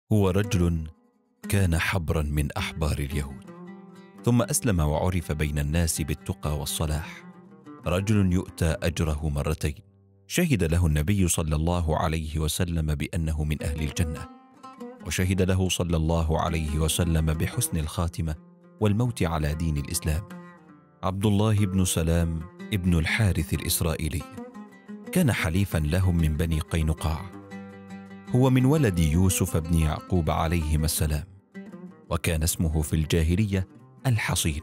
هو رجل كان حبرا من أحبار اليهود، ثم أسلم وعرف بين الناس بالتقى والصلاح. رجل يؤتى أجره مرتين، شهد له النبي صلى الله عليه وسلم بأنه من أهل الجنة، وشهد له صلى الله عليه وسلم بحسن الخاتمة والموت على دين الإسلام. عبد الله بن سلام ابن الحارث الإسرائيلي كان حليفا لهم من بني قينقاع، هو من ولد يوسف بن يعقوب عليهما السلام، وكان اسمه في الجاهلية الحصين،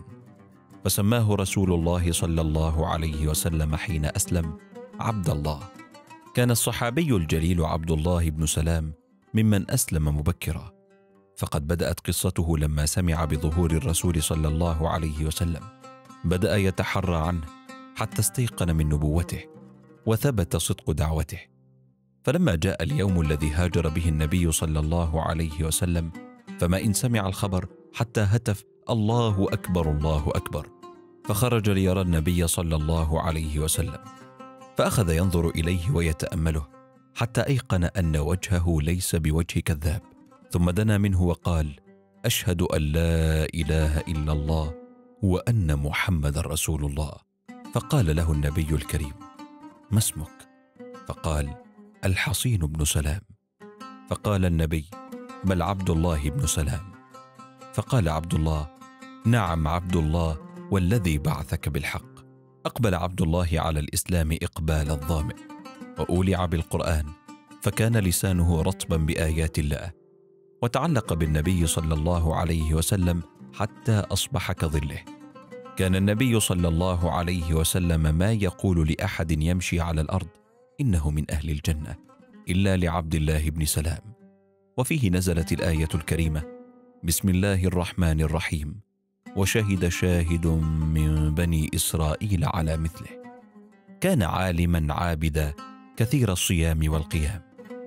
فسماه رسول الله صلى الله عليه وسلم حين أسلم عبد الله. كان الصحابي الجليل عبد الله بن سلام ممن أسلم مبكرا، فقد بدأت قصته لما سمع بظهور الرسول صلى الله عليه وسلم، بدأ يتحرى عنه حتى استيقن من نبوته وثبت صدق دعوته. فلما جاء اليوم الذي هاجر به النبي صلى الله عليه وسلم، فما إن سمع الخبر حتى هتف: الله أكبر الله أكبر، فخرج ليرى النبي صلى الله عليه وسلم، فأخذ ينظر إليه ويتأمله حتى أيقن أن وجهه ليس بوجه كذاب، ثم دنا منه وقال: أشهد أن لا إله إلا الله وأن محمد رسول الله. فقال له النبي الكريم: ما اسمك؟ فقال: الحصين بن سلام. فقال النبي: بل عبد الله بن سلام. فقال عبد الله: نعم عبد الله والذي بعثك بالحق. أقبل عبد الله على الإسلام إقبال الظامئ، وأولع بالقرآن، فكان لسانه رطبا بآيات الله، وتعلق بالنبي صلى الله عليه وسلم حتى أصبح كظله. كان النبي صلى الله عليه وسلم ما يقول لأحد يمشي على الأرض إنه من أهل الجنة إلا لعبد الله بن سلام. وفيه نزلت الآية الكريمة: بسم الله الرحمن الرحيم، وشهد شاهد من بني إسرائيل على مثله. كان عالما عابدا كثير الصيام والقيام،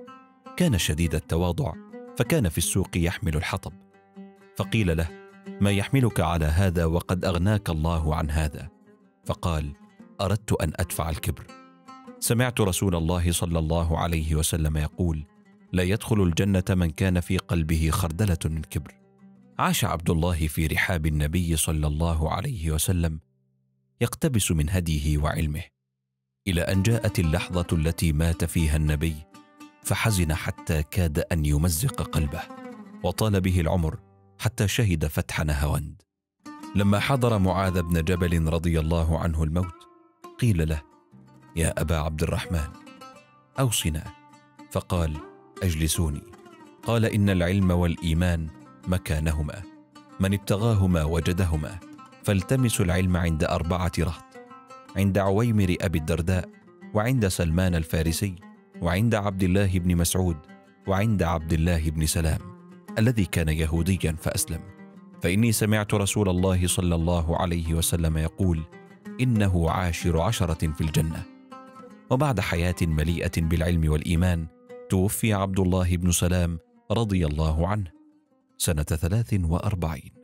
كان شديد التواضع، فكان في السوق يحمل الحطب، فقيل له: ما يحملك على هذا وقد أغناك الله عن هذا؟ فقال: أردت أن أدفع الكبر. سمعت رسول الله صلى الله عليه وسلم يقول: لا يدخل الجنة من كان في قلبه خردلة من كبر. عاش عبد الله في رحاب النبي صلى الله عليه وسلم يقتبس من هديه وعلمه، إلى أن جاءت اللحظة التي مات فيها النبي، فحزن حتى كاد أن يمزق قلبه، وطال به العمر حتى شهد فتح نهاوند. لما حضر معاذ بن جبل رضي الله عنه الموت، قيل له: يا أبا عبد الرحمن أوصنا. فقال: أجلسوني. قال: إن العلم والإيمان مكانهما، من ابتغاهما وجدهما، فالتمسوا العلم عند 4 رهط: عند عويمر أبي الدرداء، وعند سلمان الفارسي، وعند عبد الله بن مسعود، وعند عبد الله بن سلام الذي كان يهوديا فأسلم، فإني سمعت رسول الله صلى الله عليه وسلم يقول: إنه عاشر 10 في الجنة. وبعد حياة مليئة بالعلم والإيمان، توفي عبد الله بن سلام رضي الله عنه سنة 43.